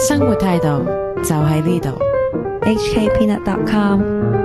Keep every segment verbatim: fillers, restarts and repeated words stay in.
生活態度就喺呢度。 H K Peanut dot com。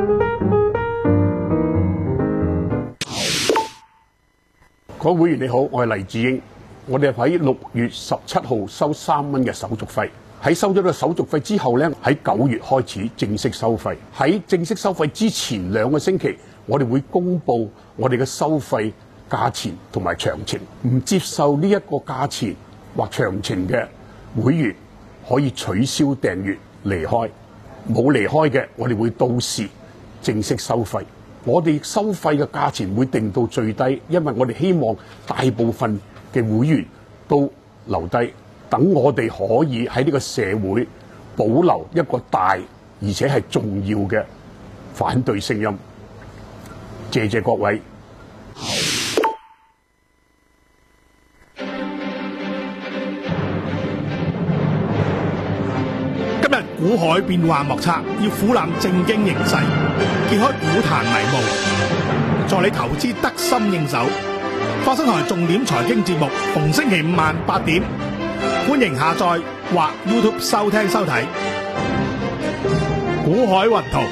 各位會員你好，我係黎智英。我哋喺六月十七號收三蚊嘅手續費，喺收咗呢個手續費之後呢，喺九月開始正式收費。喺正式收費之前兩個星期，我哋會公布我哋嘅收費價錢同埋詳情。唔接受呢一個價錢或詳情嘅會員可以取消訂閱離開，冇離開嘅我哋會到時正式收費。我哋收費嘅價錢會定到最低，因為我哋希望大部分嘅會員都留低，等我哋可以喺呢個社會保留一個大而且係重要嘅反對聲音。謝謝各位。 今日股海變幻莫測，要俯覽正經形勢，揭開股壇迷霧，助你投資得心應手。發生台重點財經節目，逢星期五晚八點，歡迎下載或 YouTube 收聽收睇。股海雲圖。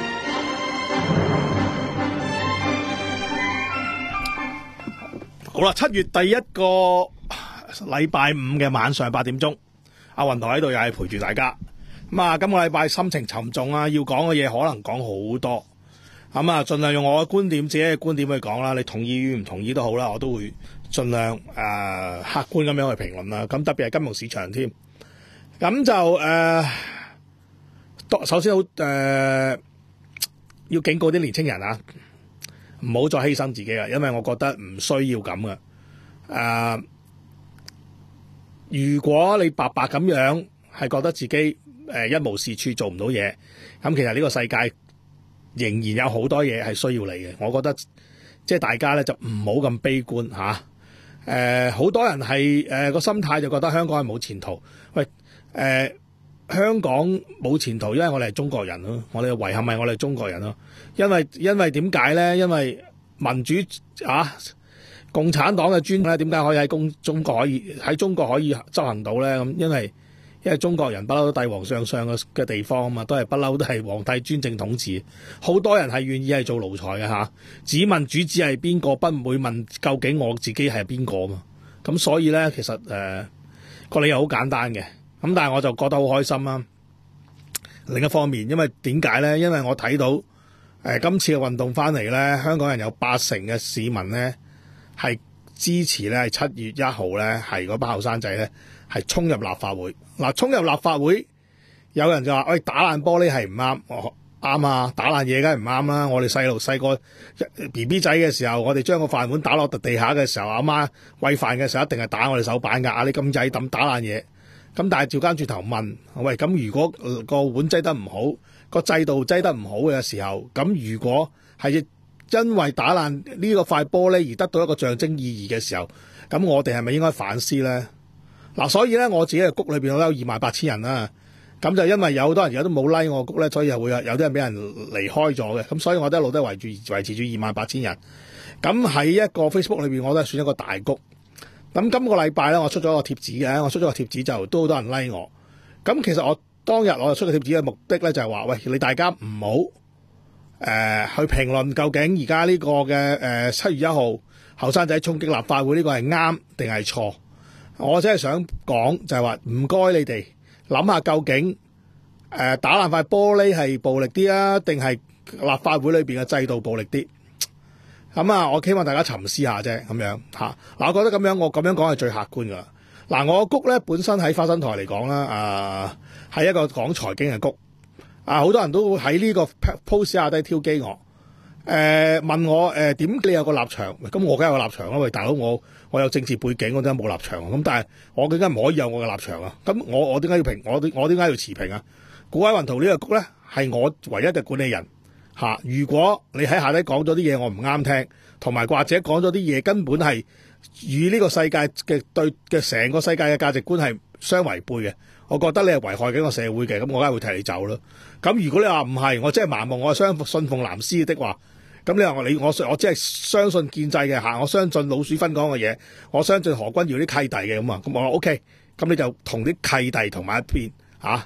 好啦，七月第一個禮拜五嘅晚上八點鐘，阿雲圖喺度又係陪住大家。咁啊，今個禮拜心情沉重啊，要講嘅嘢可能講好多。咁啊，盡量用我嘅觀點，自己嘅觀點去講啦。你同意與唔同意都好啦，我都會盡量誒、呃、客觀咁樣去評論啦。咁特別係金融市場添。咁就誒、呃，首先好誒、呃，要警告啲年青人啊，唔好再犧牲自己啦，因為我覺得唔需要咁嘅。誒、呃，如果你白白咁樣係覺得自己誒、呃、一無是處，做唔到嘢，咁其實呢個世界仍然有好多嘢係需要你嘅。我覺得即係大家咧就唔好咁悲觀吓。誒、啊，好、呃、多人係誒個心態就覺得香港係冇前途。喂，誒、呃，香港冇前途，因為我哋係中國人咯。我哋嘅遺憾係我哋係中國人咯。因為因為點解咧？因為民主啊，共產黨嘅專咧，點解可以喺中中國可以喺中國可以執行到咧？咁因為。因為中國人不嬲都帝王上上嘅嘅地方啊嘛，都係不嬲都係皇帝專政統治，好多人係願意係做奴才嘅吓，只問主子係邊個，不會問究竟我自己係邊個嘛。咁所以咧，其實誒個、呃、理由好簡單嘅，咁但係我就覺得好開心啦。另一方面，因為點解咧？因為我睇到誒、呃、今次嘅運動翻嚟咧，香港人有八成嘅市民咧係支持咧，係七月一號咧係嗰班後生仔咧係衝入立法會。嗱，衝入立法會，有人就話：喂，打爛玻璃係唔啱，我啱啊！打爛嘢梗係唔啱啦！我哋細路細個 B B 仔嘅時候，我哋將個飯碗打落地下嘅時候，阿媽餵飯嘅時候一定係打我哋手板㗎。啊，你咁仔抌打爛嘢，咁但係照間轉頭問：喂，咁如果個碗擠得唔好，個制度擠得唔好嘅時候，咁如果係因為打爛呢個塊玻璃而得到一個象徵意義嘅時候，咁我哋係咪應該反思咧？嗱，所以咧我自己嘅谷裏邊我都有二萬八千人啦，咁就因為有好多人而家都冇 like 我谷咧，所以又會有有啲人俾人離開咗嘅，咁所以我都一路都維住維持住二萬八千人。咁喺一個 Facebook 裏邊我都係算一個大谷。咁今個禮拜咧我出咗個貼紙嘅，我出咗個貼紙就都好多人 like 我。咁其實我當日我出個貼紙嘅目的咧就係話，喂，你大家唔好誒去評論究竟而家呢個嘅誒七月一號後生仔衝擊立法會呢個係啱定係錯。我真係想講就係話唔該你哋諗下究竟誒、呃、打爛塊玻璃係暴力啲啊，定係立法會裏邊嘅制度暴力啲？咁啊，我希望大家沉思下啫，咁樣吓。嗱、啊，我覺得咁樣我咁樣講係最客觀噶啦。嗱、啊，我個谷咧本身喺花生台嚟講啦，啊係一個講財經嘅谷。啊，好多人都喺呢個 post 下低挑機我，誒、呃、問我誒點、呃、你有個立場？咁我梗係有個立場啦，喂大佬我。我有政治背景，我點解冇立場啊？咁但係我點解唔可以有我嘅立場啊？咁我我點解要評？我我點解要持平啊？股海雲圖呢個谷咧係我唯一嘅管理人嚇、啊。如果你喺下底講咗啲嘢我唔啱聽，同埋或者講咗啲嘢根本係與呢個世界嘅對嘅成個世界嘅價值觀係相違背嘅，我覺得你係危害緊個社會嘅，咁我梗係會替你走咯。咁如果你話唔係，我真係盲目，我係相信奉藍絲的話。咁你話我你我我只係相信建制嘅嚇，我相信老鼠分講嘅嘢，我相信何君堯啲契弟嘅咁啊，咁我話 O K，咁你就同啲契弟同埋一邊嚇，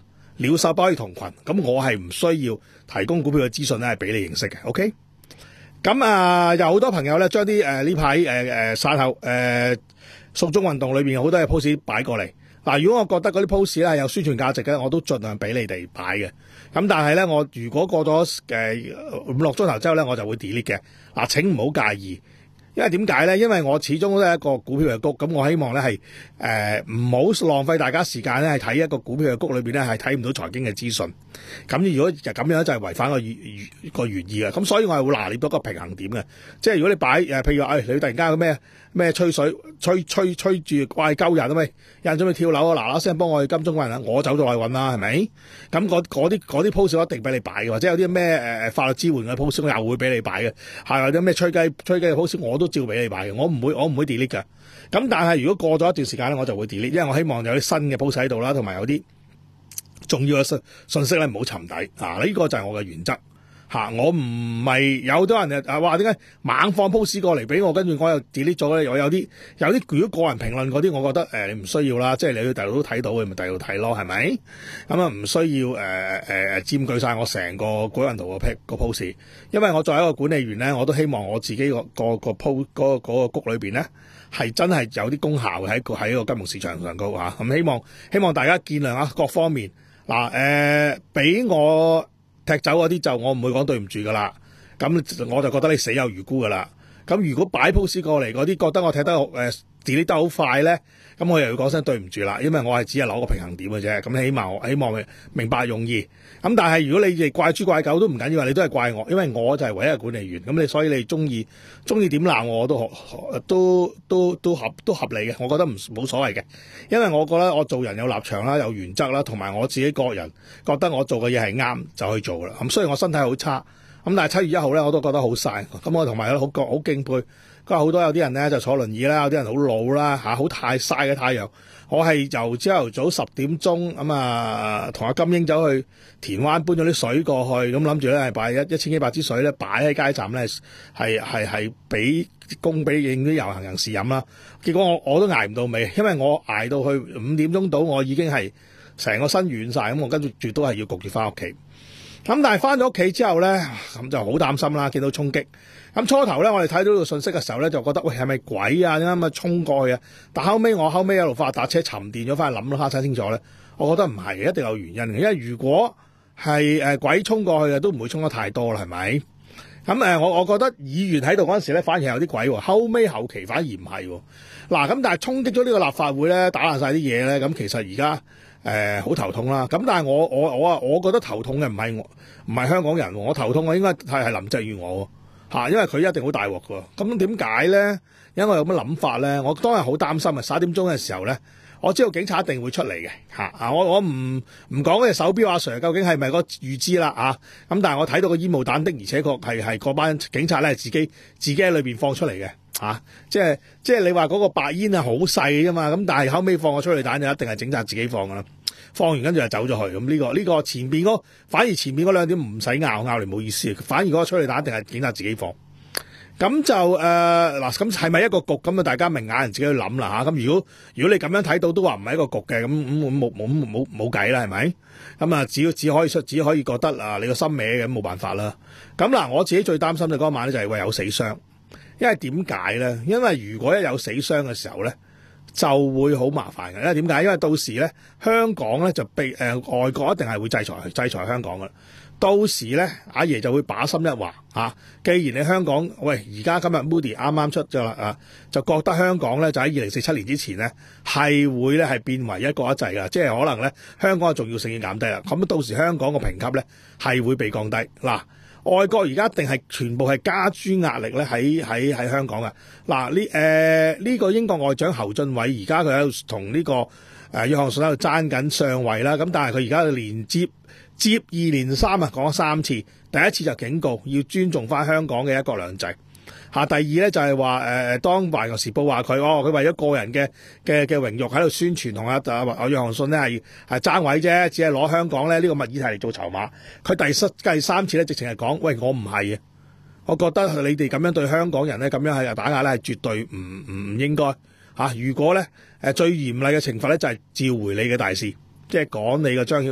鳥獸不可以同群，咁我係唔需要提供股票嘅資訊咧，係俾你認識嘅。OK， 咁啊有好多朋友咧將啲誒呢排誒誒散後誒送中運動裏邊好多嘅 post 擺過嚟。嗱，如果我覺得嗰啲 post 咧係有宣傳價值嘅，我都盡量俾你哋擺嘅。咁但係咧，我如果過咗誒五六鐘頭之後咧，我就會 delete 嘅。嗱，請唔好介意。因為點解咧？因為我始終都係一個股票嘅谷，咁我希望咧係誒唔好浪費大家時間咧，係睇一個股票嘅谷裏邊咧係睇唔到財經嘅資訊。咁如果就咁樣就係違反個原個原意嘅。咁所以我係會拿捏到一個平衡點嘅。即係如果你擺誒，譬如話誒、哎，你突然間有咩咩吹水吹吹吹住怪鳩人啊咪，有人準備跳樓啊，嗱嗱聲幫我去金鐘揾人，我走咗去揾啦，係咪？咁嗰啲嗰啲 post 我一定俾你擺嘅，或者有啲咩誒法律支援嘅 post 我又會俾你擺嘅，係或者咩吹雞吹雞嘅 post 我都照俾你擺嘅，我唔會我唔會 delete 㗎。咁但係如果過咗一段時間咧，我就會 delete，因為我希望有啲新嘅 post 喺度啦，同埋有啲重要嘅信信息咧唔好沉底啊！呢、這個就係我嘅原則。嚇！我唔係有好多人誒話點解猛放 post 過嚟俾我，跟住我又 delete 咗咧。我有啲有啲如果個人評論嗰啲，我覺得誒、呃、你唔需要啦，即係你去第度都睇到嘅，咪第度睇咯，係咪？咁啊唔需要誒誒誒佔據晒我成個股運圖個 post， 因為我作為一個管理員咧，我都希望我自己個個個 post 嗰個嗰個谷裏邊咧係真係有啲功效嘅喺個喺個金融市場上高嚇。咁、啊、希望希望大家見諒啊，各方面嗱誒俾我踢走嗰啲就我唔會講對唔住噶啦，咁我就覺得你死有餘辜噶啦。咁如果擺 post 過嚟嗰啲覺得我踢得誒 delete 得好快咧，咁我又要講聲對唔住啦，因為我係只係攞個平衡點嘅啫。咁起碼我希望明白用意。咁但係如果你哋怪豬怪狗都唔緊要，你都係怪我，因為我就係唯一嘅管理員。咁你所以你中意中意點鬧我都都都都合都合理嘅，我覺得唔冇所謂嘅。因為我覺得我做人有立場啦，有原則啦，同埋我自己個人覺得我做嘅嘢係啱就去做啦。咁雖然我身體好差，咁但係七月一號咧我都覺得好曬。咁我同埋好好敬佩，佢好多有啲人咧就坐輪椅啦，有啲人好老啦嚇，好太曬嘅太陽。我係由朝頭早十點鐘咁啊，同阿金英走去田灣搬咗啲水過去，咁諗住咧係擺一一千幾百支水咧擺喺街站咧，係係係俾供俾應啲遊行人士飲啦。結果我我都捱唔到尾，因為我捱到去五點鐘到，我已經係成個身軟晒，咁我跟住住都係要焗住翻屋企。咁但係翻咗屋企之後咧，咁就好擔心啦，見到衝擊。咁初頭咧，我哋睇到呢個信息嘅時候咧，就覺得喂係咪鬼啊？點解咁啊衝過去啊？但後尾我後尾一路發達車沉澱咗翻去諗咯，睇清楚咧，我覺得唔係，一定有原因嘅。因為如果係誒鬼衝過去嘅，都唔會衝得太多啦，係咪？咁誒，我我覺得議員喺度嗰陣時咧，反而有啲鬼喎。後尾後期反而唔係喎。嗱，咁但係衝擊咗呢個立法會咧，打爛晒啲嘢咧，咁其實而家誒好頭痛啦。咁但係我我我啊，我覺得頭痛嘅唔係我唔係香港人，我頭痛嘅應該係係林鄭月娥嚇，因為佢一定好大鑊㗎。咁點解咧？因為我有乜諗法咧？我當日好擔心啊！十一點鐘嘅時候咧，我知道警察一定會出嚟嘅嚇啊！我我唔唔講嗰隻手錶阿 Sir 究竟係咪個預知啦啊？咁但係我睇到個煙霧彈的，而且確係係嗰班警察咧係自己自己喺裏邊放出嚟嘅嚇，即係即係你話嗰個白煙係好細㗎嘛，咁但係後尾放個催淚彈就一定係警察自己放㗎啦。放完跟住就走咗去，咁呢、這個呢、這個前邊嗰反而前邊嗰兩點唔使拗拗嚟冇意思，反而嗰個催淚彈一定係警察自己放。咁就誒嗱，咁係咪一個局？咁啊，大家明眼人自己去諗啦嚇。咁如果如果你咁樣睇到都話唔係一個局嘅，咁咁冇冇冇冇計啦，係咪？咁啊，只只可以出，只可以覺得啊，你個心歪嘅，咁冇辦法啦。咁嗱，我自己最擔心嘅嗰晚咧就係話有死傷，因為點解咧？因為如果一有死傷嘅時候咧，就會好麻煩嘅。因為點解？因為到時咧，香港咧就被誒、呃、外國一定係會制裁制裁香港嘅。到時咧，阿爺就會把心一橫啊！既然你香港喂，而家今日 Moody 啱啱出咗啦啊，就覺得香港咧就喺二零四七年之前咧係會咧係變為一國一制㗎，即係可能咧香港嘅重要性已經減低啦。咁到時香港個評級咧係會被降低嗱、啊。外國而家一定係全部係加諸壓力咧喺喺喺香港㗎嗱。呢誒呢個英國外長侯俊偉而家佢喺度同呢個誒、呃、約翰遜喺度爭緊上位啦。咁但係佢而家連接。接二連三啊，講咗三次。第一次就警告要尊重翻香港嘅一國兩制。嚇，第二咧就係話誒，當《環球時報》話佢哦，佢為咗個人嘅嘅嘅榮辱喺度宣傳，同阿阿約翰遜呢係係爭位啫，只係攞香港咧呢個物議題嚟做籌碼。佢第三第三次咧，直情係講喂，我唔係啊，我覺得你哋咁樣對香港人咧，咁樣係打壓咧，係絕對唔唔唔應該嚇、啊。如果咧誒最嚴厲嘅懲罰咧，就係召回你嘅大使，即係趕你嘅張曉。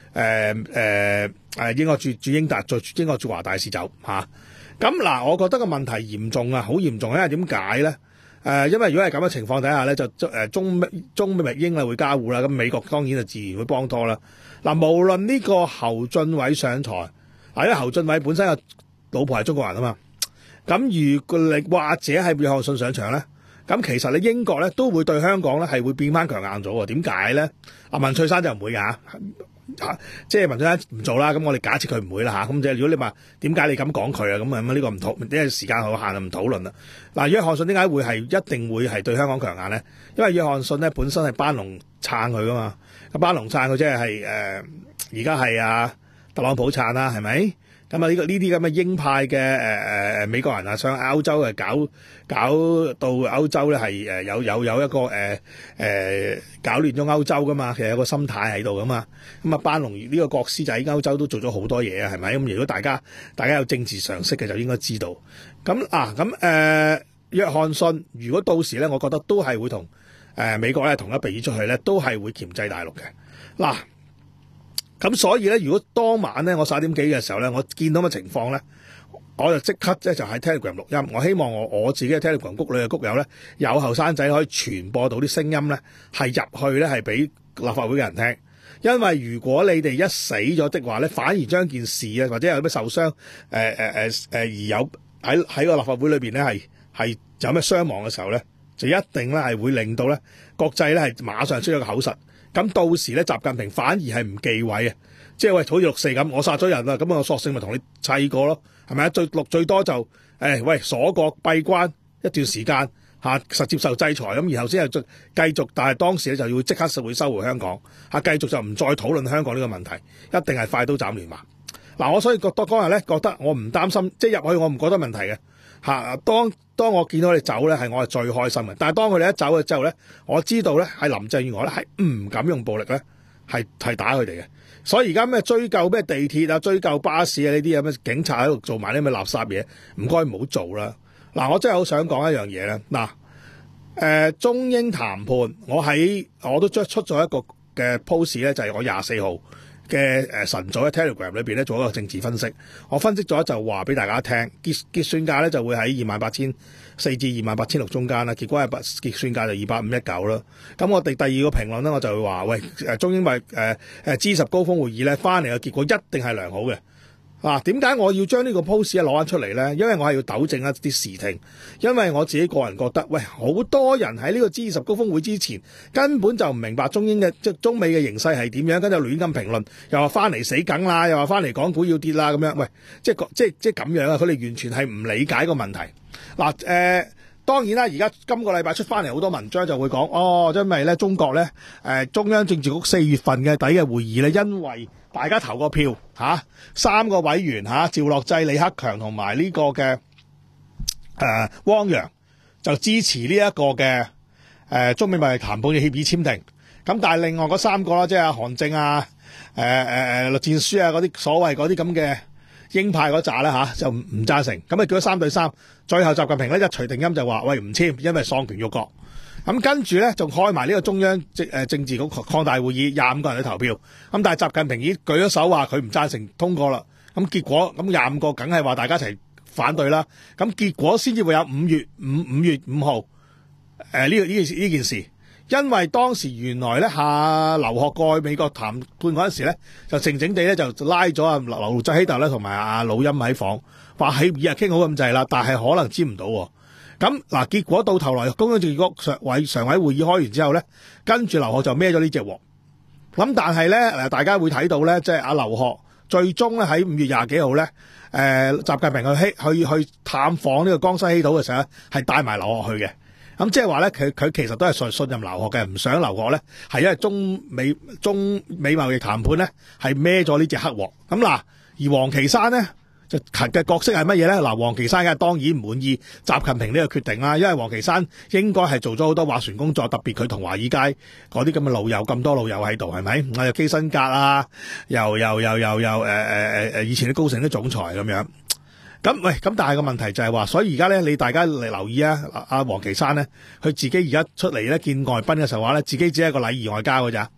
誒誒誒英國駐駐英大做英國駐華大使走嚇。咁、啊、嗱，我覺得個問題嚴重啊，好嚴重，因為點解咧？誒、呃，因為如果係咁嘅情況底下咧，就誒中美中美英啊會交互啦，咁美國當然就自然會幫拖啦。嗱、啊，無論呢個侯俊偉上台，嗱，因為侯俊偉本身嘅老婆係中國人啊嘛，咁如果你或者係約翰遜上場咧，咁其實你英國咧都會對香港咧係會變翻強硬咗喎。點解咧？阿文翠珊就唔會㗎。啊、即係文翠珊唔做啦，咁我哋假設佢唔會啦嚇，咁即係如果你話點解你咁講佢啊，咁啊呢個唔討，因為時間有限啊，唔討論啦。嗱，約翰遜點解會係一定會係對香港強硬咧？因為約翰遜咧本身係班農撐佢噶嘛，班農撐佢即係係誒而家係啊特朗普撐啦，係咪？咁啊呢個呢啲咁嘅鷹派嘅誒誒美國人啊，上歐洲誒搞搞到歐洲咧係誒有有有一個誒誒、呃呃、搞亂咗歐洲噶嘛，其實有個心態喺度噶嘛。咁啊班農呢個國師就喺歐洲都做咗好多嘢啊，係咪？咁如果大家大家有政治常識嘅就應該知道。咁啊咁誒、呃、約翰遜如果到時咧，我覺得都係會同誒、呃、美國咧同一鼻出去咧，都係會鉗制大陸嘅嗱。咁所以咧，如果當晚咧，我十一點幾嘅時候咧，我見到嘅情況咧，我就即刻咧就喺 Telegram 錄音。我希望我我自己嘅 Telegram 谷裏嘅谷友咧，有後生仔可以傳播到啲聲音咧，係入去咧係俾立法會嘅人聽。因為如果你哋一死咗的話咧，反而將件事啊或者有咩受傷誒誒誒誒而有喺喺個立法會裏邊咧係係有咩傷亡嘅時候咧，就一定咧係會令到咧國際咧係馬上出咗個口實。咁到時咧，習近平反而係唔忌諱啊！即係喂，好似六四咁，我殺咗人啦，咁我索性咪同你砌過咯，係咪啊？最六最多就誒、哎、喂鎖國閉關一段時間嚇，實接受制裁咁，然後先係繼續。但係當時咧就要即刻就會收回香港嚇，繼續就唔再討論香港呢個問題，一定係快刀斬亂麻。嗱，我所以覺得嗰日咧覺得我唔擔心，即係入去我唔覺得問題嘅嚇。當當我見到你走咧，係我係最開心嘅。但係當佢哋一走咗之後咧，我知道咧係林鄭月娥咧係唔敢用暴力咧，係係打佢哋嘅。所以而家咩追究咩地鐵啊、追究巴士啊呢啲咁嘅警察喺度做埋啲咩垃圾嘢，唔該唔好做啦。嗱，我真係好想講一樣嘢咧。嗱，誒中英談判，我喺我都出出咗一個嘅 post 咧，就係我廿四號嘅誒晨早喺 Telegram 裏邊咧做一個政治分析，我分析咗就話俾大家聽，結結算價咧就會喺二萬八千四至二萬八千六中間啦，結果係結算價就二八五一九啦。咁我哋第二個評論咧，我就會話喂誒中英咪誒誒 G 十高峰會議咧翻嚟嘅結果一定係良好嘅。嗱，點解我要將呢個 post 攞翻出嚟咧？因為我係要糾正一啲視聽，因為我自己個人覺得，喂，好多人喺呢個 G 二十高峰會之前根本就唔明白中英嘅即中美嘅形勢係點樣，跟住亂咁評論，又話翻嚟死梗啦，又話翻嚟港股要跌啦咁樣，喂，即係即係即係咁樣啊！佢哋完全係唔理解個問題。嗱，誒、呃。當然啦，而家今個禮拜出翻嚟好多文章就會講，哦，因為咧中國咧誒、呃、中央政治局四月份嘅底嘅會議咧，因為大家投個票嚇、啊，三個委員嚇、啊，趙樂際、李克強同埋呢個嘅誒、呃、汪洋就支持呢一個嘅誒、呃、中美貿易談判嘅協議簽訂。咁但係另外嗰三個啦，即係阿韓正啊、誒誒誒栗戰書啊嗰啲所謂嗰啲咁嘅鷹派嗰紮咧嚇就唔唔贊成，咁啊叫咗三對三，最後習近平咧一錘定音就話喂唔簽，因為喪權辱國。咁跟住咧仲開埋呢個中央政誒政治局擴大會議，廿五個人去投票。咁但係習近平已經舉咗手話佢唔贊成通過啦。咁結果咁廿五個梗係話大家一齊反對啦。咁結果先至會有五月五五月五號誒呢個呢件呢件事。因為當時原來咧下劉鶴過去美國談判嗰陣時咧，就靜靜地咧就拉咗阿劉澤希特咧同埋阿魯欽喺房，話起議啊傾好咁滯啦，但係可能簽唔到。咁嗱，結果到頭來中央政治局常委常委會議開完之後咧，跟住劉鶴就孭咗呢隻鑊。咁但係咧誒，大家會睇到咧，即係阿劉鶴最終咧喺五月廿幾號咧，誒、呃、習近平去去去探訪呢個江西稀土嘅時候咧，係帶埋劉鶴去嘅。咁即係話咧，佢佢其實都係信信任劉鶴嘅，唔想劉鶴咧係因為中美中美貿易談判咧係孭咗呢隻黑鑊。咁嗱，而王岐山咧就嘅角色係乜嘢咧？嗱，王岐山梗係當然唔滿意習近平呢個決定啦，因為王岐山應該係做咗好多斡旋工作，特別佢同華爾街嗰啲咁嘅老友咁多老友喺度，係咪？我又基辛格啊，又又又又又誒誒誒以前啲高盛啲總裁咁樣。咁喂，咁但係個問題就係話，所以而家咧，你大家嚟留意啊，阿阿王岐山咧，佢自己而家出嚟咧見外賓嘅時候話咧，自己只係一個禮儀外交㗎咋，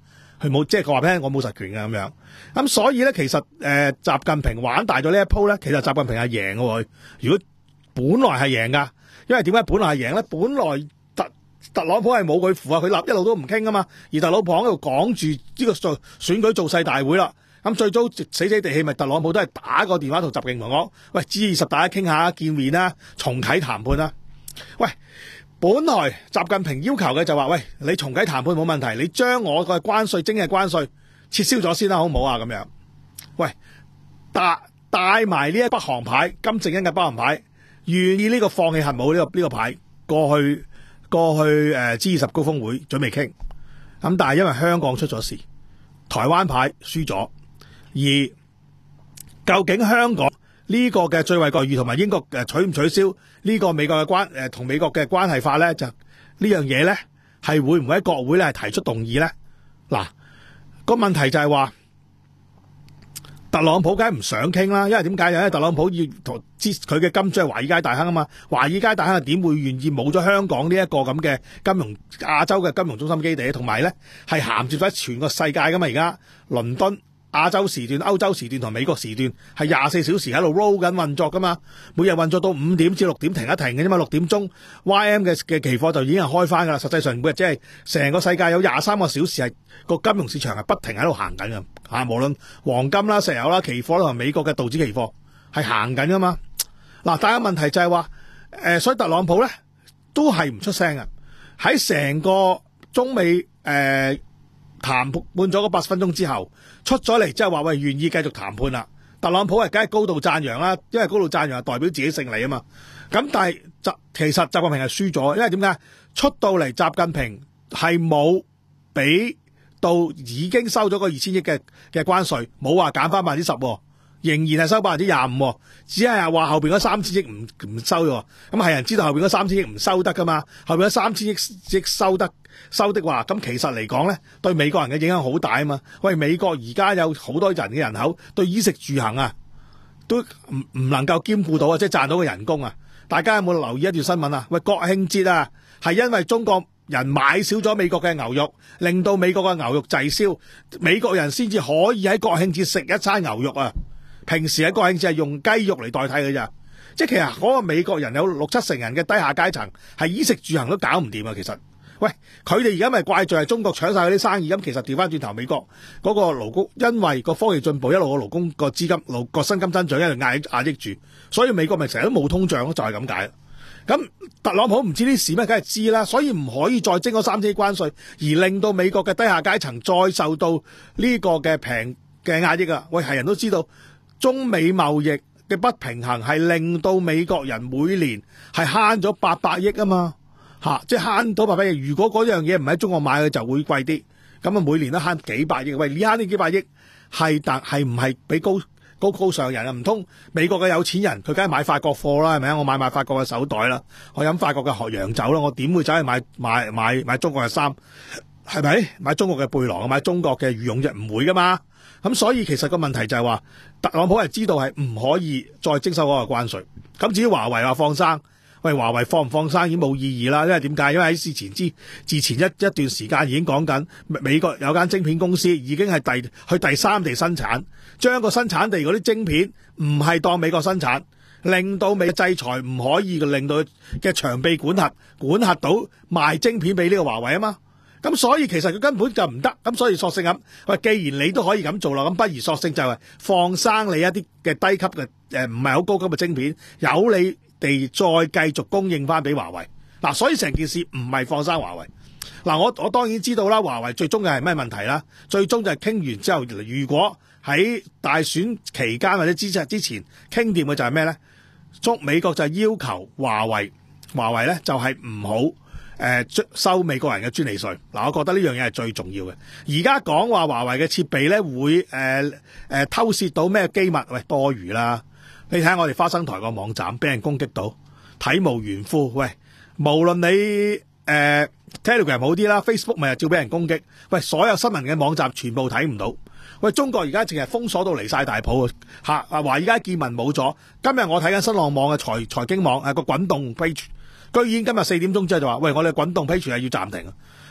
佢冇即係佢話俾你聽我冇實權嘅咁樣。咁所以咧，其實誒、呃、習近平玩大咗呢一鋪咧，其實習近平係贏嘅喎。如果本來係贏噶，因為點解本來係贏咧？本來特特朗普係冇佢符啊，佢立一路都唔傾啊嘛。而特朗普喺度講住呢個做選舉造勢大會啦。咁最早死死地氣咪特朗普都係打個電話同習近平講，喂 G 二十大家傾下見面啦，重啟談判啦。喂，本來習近平要求嘅就話，喂，你重啟談判冇問題，你將我嘅關稅徵嘅關稅撤銷咗先啦，好唔好啊？咁樣，喂，帶帶埋呢一北韓牌，金正恩嘅北韓牌，願意呢個放棄核武呢個呢個牌過去過去誒 G 二十高峰會準備傾，咁但係因為香港出咗事，台灣牌輸咗。而究竟香港呢個嘅最惠國譽同埋英國誒取唔取消呢個美國嘅關誒同美國嘅關係法咧，就呢樣嘢咧係會唔會喺國會咧係提出動議咧？嗱，個問題就係話特朗普梗係唔想傾啦，因為點解？因為特朗普要同支佢嘅金磚係華爾街大亨啊嘛，華爾街大亨係點會願意冇咗香港呢一個咁嘅金融亞洲嘅金融中心基地？同埋咧係銜接咗全個世界噶嘛？而家倫敦。亞洲時段、歐洲時段同美國時段係廿四小時喺度 roll 緊運作噶嘛，每日運作到五點至六點停一停嘅啫嘛，六點鐘 Y M 嘅嘅期貨就已經係開翻噶啦。實際上每日即係成個世界有廿三個小時係個金融市場係不停喺度行緊嘅嚇，無論黃金啦、石油啦、期貨啦同美國嘅道指期貨係行緊噶嘛。嗱，但係問題就係話誒，所以特朗普咧都係唔出聲嘅，喺成個中美誒。呃談判咗嗰八十分鐘之後出咗嚟，之後話喂願意繼續談判啦。特朗普係梗係高度讚揚啦，因為高度讚揚係代表自己勝利啊嘛。咁但係其實習近平係輸咗，因為點解出到嚟習近平係冇俾到已經收咗個二千億嘅嘅關稅，冇話減翻百分之十，仍然係收百分之廿五，只係話後邊嗰三千億唔唔收咗。咁係人知道後邊嗰三千億唔收得噶嘛？後邊嗰三千億億收得。收的話，咁其實嚟講咧，對美國人嘅影響好大啊嘛。喂，美國而家有好多人嘅人口，對衣食住行啊，都唔唔能夠兼顧到啊，即係賺到嘅人工啊。大家有冇留意一段新聞啊？喂，國慶節啊，係因為中國人買少咗美國嘅牛肉，令到美國嘅牛肉滯銷，美國人先至可以喺國慶節食一餐牛肉啊。平時喺國慶節係用雞肉嚟代替嘅咋。即係其實嗰個美國人有六七成人嘅低下階層係衣食住行都搞唔掂啊。其實。喂，佢哋而家咪怪罪係中國搶晒嗰啲生意，咁其實調翻轉頭，美國嗰個勞工因為個科技進步，一路個勞工個資金勞個薪金增長一路壓壓抑住，所以美國咪成日都冇通脹咯，就係咁解。咁特朗普唔知啲事咩，梗係知啦，所以唔可以再徵嗰三千億關稅，而令到美國嘅低下階層再受到呢個嘅平嘅壓抑啊！喂，係人都知道中美貿易嘅不平衡係令到美國人每年係慳咗八百億啊嘛。吓、啊，即係慳到八百億。如果嗰樣嘢唔喺中國買嘅，就會貴啲。咁啊，每年都慳幾百億。喂，你慳呢幾百億係但係唔係俾高高高尚人啊？唔通美國嘅有錢人佢梗係買法國貨啦，係咪啊？我買買法國嘅手袋啦，我飲法國嘅學洋酒啦，我點會走去買買買買中國嘅衫？係咪買中國嘅背囊，買中國嘅羽絨啫？唔會噶嘛。咁所以其實個問題就係話，特朗普係知道係唔可以再徵收嗰個關稅。咁至於華為話放生。喂，華為放唔放生已經冇意義啦，因為點解？因為喺事前之之前一一段時間已經講緊，美國有間晶片公司已經係第去第三地生產，將個生產地嗰啲晶片唔係當美國生產，令到美國制裁唔可以令到嘅長臂管轄管轄到賣晶片俾呢個華為啊嘛。咁所以其實佢根本就唔得，咁所以索性咁，喂，既然你都可以咁做啦，咁不如索性就係放生你一啲嘅低級嘅誒唔係好高級嘅晶片，有你地再繼續供應翻俾華為。嗱，所以成件事唔係放生華為。嗱，我我當然知道啦，華為最終嘅係咩問題啦？最終就係傾完之後，如果喺大選期間或者之之前傾掂嘅就係咩咧？中美國就係要求華為，華為咧就係唔好。誒、呃，收美國人嘅專利稅。嗱，我覺得呢樣嘢係最重要嘅。而家講話華為嘅設備咧會誒誒、呃呃、偷竊到咩機密？喂，多餘啦！你睇下我哋花生台個網站俾人攻擊到，體無完膚。喂，無論你誒、呃、Telegram 好啲啦 ，Facebook 咪又照俾人攻擊。喂，所有新聞嘅網站全部睇唔到。喂，中國而家淨係封鎖到離晒大譜吓，啊華爾街見聞冇咗。今日我睇緊新浪網嘅財財經網係個滾動 page。居然今日四點鐘之後就話，喂，我哋滾動 page 係要暫停啊！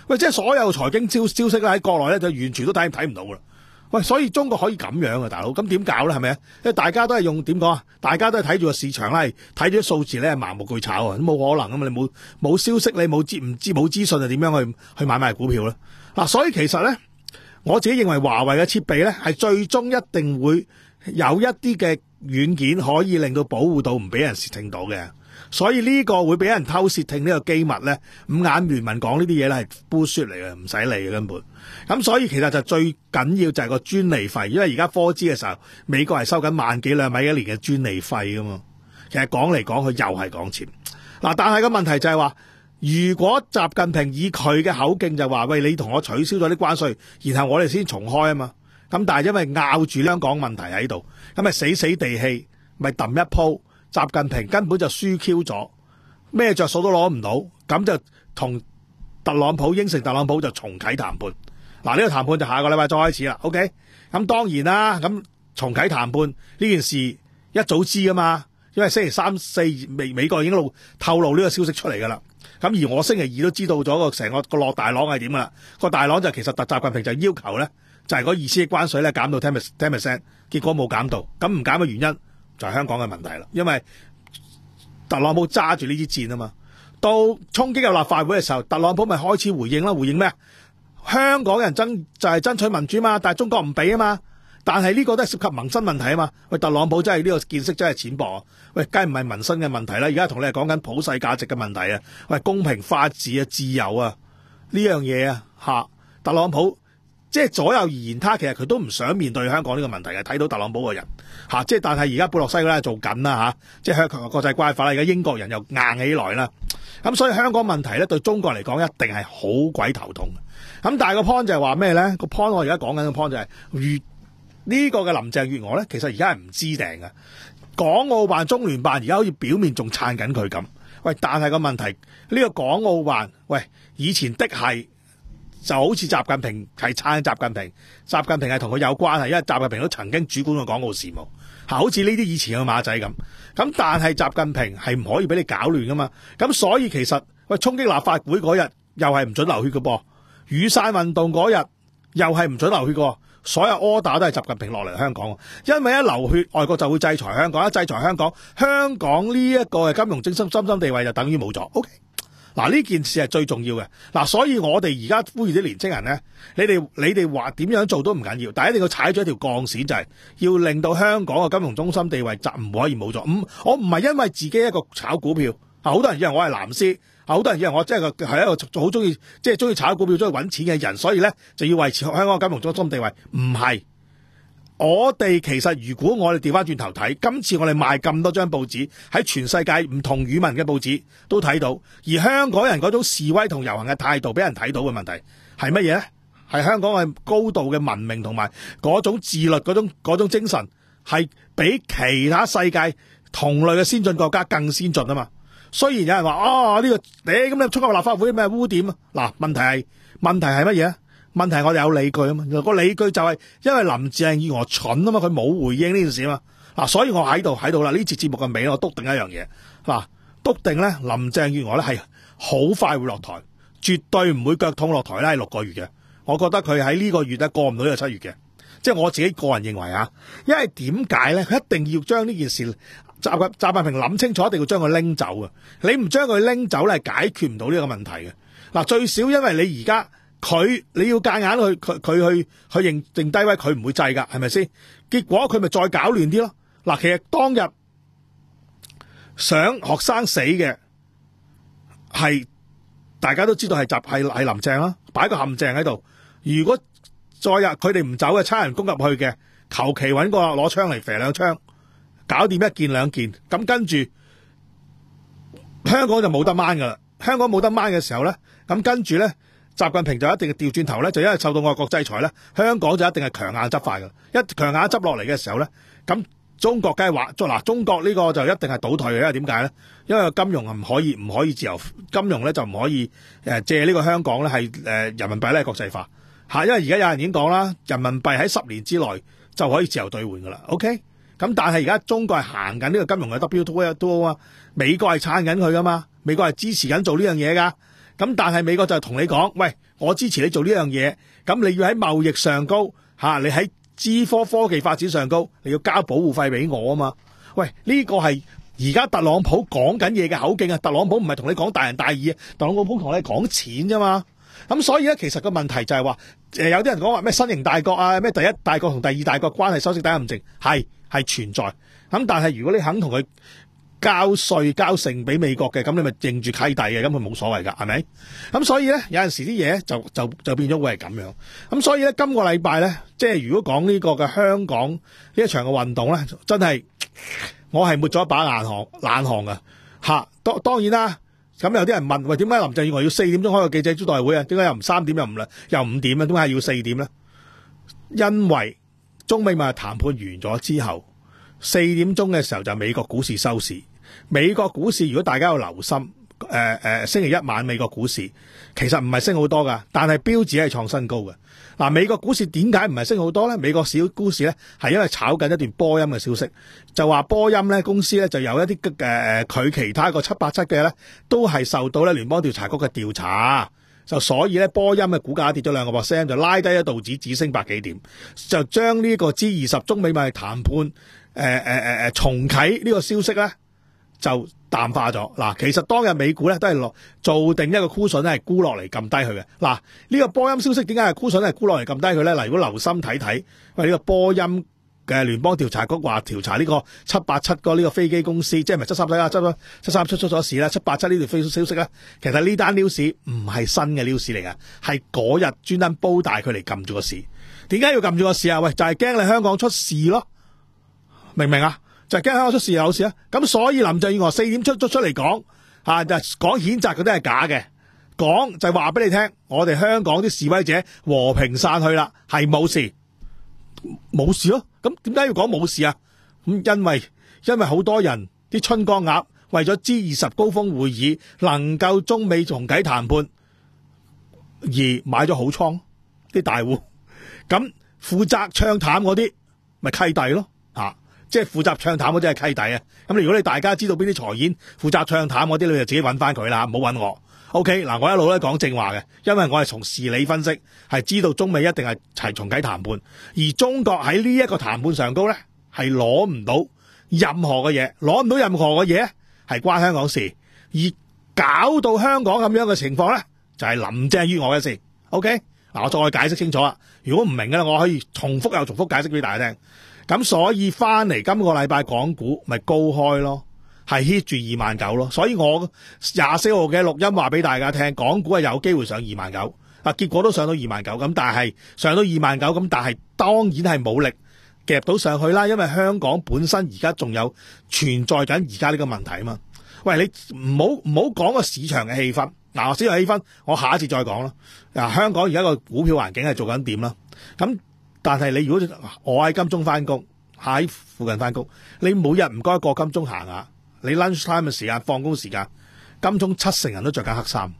喂，即係所有財經消消息咧喺國內咧就完全都睇睇唔到噶啦。喂，所以中國可以咁樣啊，大佬，咁點搞咧？係咪啊？因為大家都係用點講啊？大家都係睇住個市場啦，睇住啲數字咧，盲目去炒啊，都冇可能啊嘛！你冇冇消息，你冇知唔知冇資訊，就點樣去去買賣股票咧？嗱、啊，所以其實咧，我自己認為華為嘅設備咧係最終一定會有一啲嘅軟件可以令到保護到唔俾人竊聽到嘅。所以呢個會俾人偷竊聽呢個機密咧，五眼聯盟講呢啲嘢咧係 bullshit 嚟嘅，唔使理嘅根本。咁所以其實就最緊要就係個專利費，因為而家科資嘅時候，美國係收緊萬幾兩米一年嘅專利費噶嘛。其實講嚟講去又係講錢。嗱，但係個問題就係話，如果習近平以佢嘅口徑就話，喂，你同我取消咗啲關稅，然後我哋先重開啊嘛。咁但係因為拗住香港問題喺度，咁咪死死地氣，咪揼一鋪。習近平根本就輸 Q 咗，咩着數都攞唔到，咁就同特朗普應承特朗普就重啟談判。嗱，呢個談判就下個禮拜再開始啦。OK，咁當然啦，咁重啟談判呢件事一早知噶嘛，因為星期三四美美國已經露透露呢個消息出嚟噶啦。咁而我星期二都知道咗個成個個落大朗係點噶啦。個大朗就其實特習近平就要求咧，就係嗰二千億關稅咧減到 ten percent， 結果冇減到，咁唔減嘅原因就係香港嘅問題啦，因為特朗普揸住呢支箭啊嘛，到衝擊入立法會嘅時候，特朗普咪開始回應啦，回應咩？香港人爭就係、是、爭取民主嘛，但係中國唔俾啊嘛，但係呢個都係涉及民生問題啊嘛。喂，特朗普真係呢個見識真係淺薄啊！喂，梗係唔係民生嘅問題啦，而家同你係講緊普世價值嘅問題啊！喂，公平法治啊，自由啊，呢樣嘢啊吓，特朗普。即係左右而言他，其實佢都唔想面對香港呢個問題嘅。睇到特朗普個人嚇，即係但係而家貝洛西咧做緊啦嚇，即係香港國際關係法啦。而家英國人又硬起來啦，咁所以香港問題咧對中國嚟講一定係好鬼頭痛嘅。咁但係個 point 就係話咩咧？個 point 我而家講緊個 point 就係、是，如呢個嘅林鄭月娥咧，其實而家係唔知定嘅。港澳辦、中聯辦而家好似表面仲撐緊佢咁，喂，但係個問題呢、呢個港澳辦，喂，以前的係。就好似習近平係撐習近平，習近平係同佢有關係，因為習近平都曾經主管過港澳事務，嚇，好似呢啲以前嘅馬仔咁。咁但係習近平係唔可以俾你搞亂噶嘛。咁所以其實喂，衝擊立法會嗰日又係唔准流血嘅噃，雨傘運動嗰日又係唔准流血嘅，所有 order 都係習近平落嚟香港。因為一流血，外國就會制裁香港，一制裁香港，香港呢一個嘅金融中心中心地位就等於冇咗。OK。嗱，呢件事係最重要嘅。嗱，所以我哋而家呼籲啲年青人咧，你哋你哋話點樣做都唔緊要，但係一定要踩咗一條鋼線，就係要令到香港嘅金融中心地位就唔可以冇咗。唔，我唔係因為自己一個炒股票，啊，好多人以為我係藍絲，啊，好多人以為我即係個係一個好中意即係中意炒股票、中意揾錢嘅人，所以咧就要維持香港嘅金融中心地位。唔係。我哋其實如果我哋調翻轉頭睇，今次我哋賣咁多張報紙喺全世界唔同語文嘅報紙都睇到，而香港人嗰種示威同遊行嘅態度俾人睇到嘅問題係乜嘢咧？係香港嘅高度嘅文明同埋嗰種自律嗰種嗰種精神係比其他世界同類嘅先進國家更先進啊嘛。雖然有人話啊呢個你咁你衝入立法會咩污點啊？嗱，問題係問題係乜嘢？問題係我哋有理據啊嘛，個理據就係因為林鄭月娥蠢啊嘛，佢冇回應呢件事啊嘛，嗱，所以我喺度喺度啦，呢節節目嘅尾我篤定一樣嘢，嗱，篤定咧林鄭月娥咧係好快會落台，絕對唔會腳痛落台咧係六個月嘅，我覺得佢喺呢個月咧過唔到呢個七月嘅，即係我自己個人認為啊，因為點解咧？佢一定要將呢件事習習近平諗清楚，一定要將佢拎走啊！你唔將佢拎走咧，解決唔到呢個問題嘅。嗱，最少因為你而家。佢你要夾硬去佢佢去去認定低位，佢唔會制噶，係咪先？結果佢咪再搞亂啲咯？嗱，其實當日想學生死嘅係大家都知道係集係係林鄭啦，擺個陷阱喺度。如果再日佢哋唔走嘅，差人攻入去嘅，求其揾個攞槍嚟射兩槍，搞掂一件兩件，咁跟住香港就冇得掹噶啦。香港冇得掹嘅時候咧，咁跟住咧。習近平就一定係調轉頭咧，就因為受到外國制裁咧，香港就一定係強硬執法㗎。一強硬執落嚟嘅時候咧，咁中國梗係話，嗱，中國呢個就一定係倒退嘅，因為點解咧？因為金融係唔可以唔可以自由，金融咧就唔可以誒借呢個香港咧係誒人民幣咧國際化嚇，因為而家有人已經講啦，人民幣喺十年之內就可以自由兌換㗎啦。OK，咁但係而家中國係行緊呢個金融嘅 W two O 啊，美國係撐緊佢㗎嘛，美國係支持緊做呢樣嘢㗎。咁但係美國就同你講，喂， 我支持你做呢樣嘢，咁你要喺貿易上高吓、啊，你喺資科科技發展上高，你要交保護費俾我啊嘛。喂，呢、這個係而家特朗普講緊嘢嘅口徑啊！特朗普唔係同你講大仁大義啊，特朗普同你講錢啫嘛。咁所以咧，其實個問題就係話，誒有啲人講話咩新型大國啊，咩第一大國同第二大國關係修昔底暗症，係係存在。咁但係如果你肯同佢交稅交剩俾美國嘅，咁你咪認住契弟嘅，咁佢冇所謂噶，係咪？咁所以咧，有陣時啲嘢就就就變咗會係咁樣。咁所以咧，今個禮拜咧，即係如果講呢個嘅香港呢一場嘅運動咧，真係我係抹咗一把冷汗冷汗噶吓。當當然啦。咁有啲人問，喂，點解林鄭月娥要四點鐘開個記者招待會啊？點解又唔三點又唔又五點啊？點解要四點咧？因為中美貿易談判完咗之後，四點鐘嘅時候就美國股市收市。美國股市如果大家有留心，誒、呃、誒、呃，星期一晚美國股市其實唔係升好多噶，但係標指係創新高嘅。嗱，美國股市點解唔係升好多咧？美國小股市咧係因為炒緊一段波音嘅消息，就話波音咧公司咧就有一啲誒誒佢其他個七八七嘅咧都係受到咧聯邦調查局嘅調查，就所以咧波音嘅股價跌咗兩個 percent， 就拉低咗道指只升百幾點，就將呢個 G 二十中美貿易談判誒誒誒誒重啟呢個消息咧就淡化咗。嗱，其實當日美股咧都係落做定一個沽筍咧，係沽落嚟撳低佢嘅。嗱，呢個波音消息點解係沽筍係沽落嚟撳低佢咧？嗱，如果留心睇睇，喂，呢個波音嘅聯邦調查局話調查呢個七八七個呢個飛機公司，即係咪七三七啊？七七三出出咗事啦，七八七呢條飛消息咧，其實呢單 news 唔係新嘅 news 嚟嘅，係嗰日專登煲大佢嚟撳住個市。點解要撳住個市啊？喂，就係驚你香港出事咯，明唔明啊？就係驚香港出事有事啊！咁所以林鄭月娥四點出咗出嚟講，吓就講譴責佢都係假嘅，講就話俾你聽，我哋香港啲示威者和平散去啦，係冇事，冇事咯。咁點解要講冇事啊？咁因為因為好多人啲春江鴨為咗 G 二十高峰會議能夠中美重啟談判而買咗好倉啲大戶，咁負責唱淡嗰啲咪契弟咯，啊！即係負責唱淡嗰啲係契弟啊！咁如果你大家知道邊啲財演負責唱淡嗰啲，你就自己揾翻佢啦，唔好揾我。OK， 嗱，我一路咧講正話嘅，因為我係從事理分析，係知道中美一定係齊重啟談判，而中國喺呢一個談判上高咧係攞唔到任何嘅嘢，攞唔到任何嘅嘢係關香港事，而搞到香港咁樣嘅情況咧就係林鄭月娥嘅事。OK，嗱，我再解釋清楚啦。如果唔明嘅咧，我可以重複又重複解釋俾大家聽。咁所以翻嚟今個禮拜港股咪高開咯，係 hit 住二萬九咯。所以我廿四號嘅錄音話俾大家聽，港股係有機會上二萬九，啊結果都上到二萬九。咁但係上到二萬九，咁但係當然係冇力夾到上去啦，因為香港本身而家仲有存在緊而家呢個問題啊嘛。喂，你唔好唔好講個市場嘅氣氛，嗱，市場氣氛我下一次再講啦。嗱，香港而家個股票環境係做緊點啦？咁但係你如果我喺金鐘翻工，喺附近翻工，你每日唔該過金鐘行下，你 lunch time 嘅時間、放工時間，金鐘七成人都着緊黑衫，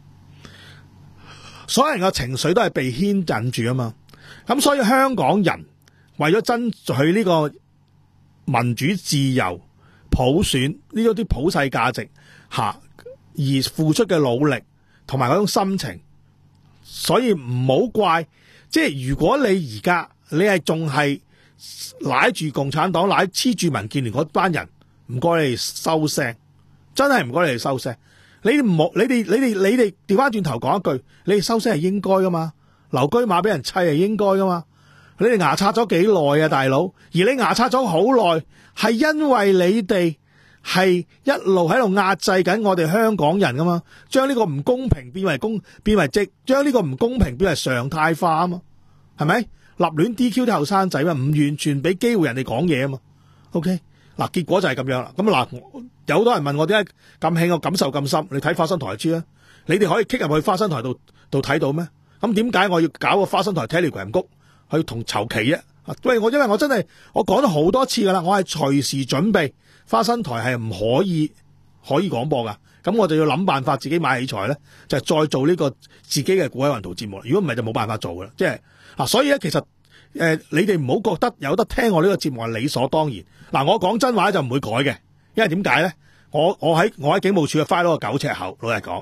所有人嘅情緒都係被牽引住啊嘛。咁所以香港人為咗爭取呢個民主自由、普選呢啲普世價值吓而付出嘅努力同埋嗰種心情，所以唔好怪。即係如果你而家你係仲係賴住共產黨、賴黐住民建聯嗰班人，唔該你哋收聲，真係唔該你哋收聲。你哋唔好，你哋你哋你哋調翻轉頭講一句，你哋收聲係應該噶嘛？留車馬俾人砌係應該噶嘛？你哋牙刷咗幾耐啊，大佬？而你牙刷咗好耐，係因為你哋係一路喺度壓制緊我哋香港人噶嘛？將呢個唔公平變為公，變為即，將呢個唔公平變為常態化啊嘛？係咪？立亂 D Q 啲後生仔嘛，唔完全俾機會人哋講嘢啊嘛。OK， 嗱，結果就係咁樣啦。咁嗱，有好多人問我點解咁興，我感受咁深。你睇花生台就知啦。你哋可以 kick 入去花生台度度睇到咩？咁點解我要搞個花生台 Telegram 谷去同籌旗啫？喂，我因為我真係我講咗好多次噶啦，我係隨時準備花生台係唔可以可以廣播噶。咁我就要諗辦法自己買器材咧，就係再做呢個自己嘅股海雲圖節目。如果唔係就冇辦法做噶啦，即係。嗱、啊，所以咧，其實誒、呃，你哋唔好覺得有得聽我呢個節目係理所當然。嗱、啊，我講真話就唔會改嘅，因為點解咧？我我喺我喺警務處嘅 file 個九尺厚，老實講，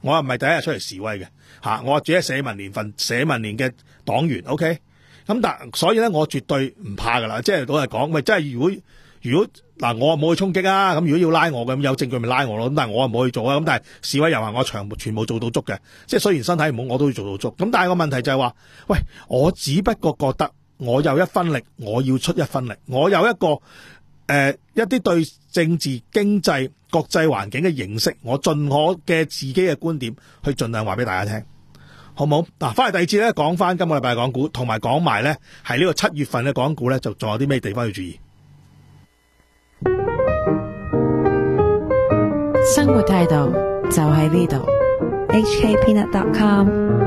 我又唔係第一日出嚟示威嘅吓，我只係社民連份社民連嘅黨員 ，OK。咁但所以咧，我絕對唔怕噶啦，即係老實講，喂，真係如果如果嗱，我冇去衝擊啊，咁如果要拉我嘅，咁有證據咪拉我咯。咁但係我又冇去做啊。咁但係示威遊行我全部全部做到足嘅，即係雖然身體唔好，我都要做到足。咁但係個問題就係話，喂，我只不過覺得我有一分力，我要出一分力，我有一個誒、呃、一啲對政治、經濟、國際環境嘅認識，我盡我嘅自己嘅觀點去盡量話俾大家聽。好冇嗱，翻嚟第二節咧，講翻今個禮拜嘅港股，同埋講埋咧係呢個七月份嘅港股咧，就仲有啲咩地方要注意？ 生活態度就喺呢度。 H K Peanut dot com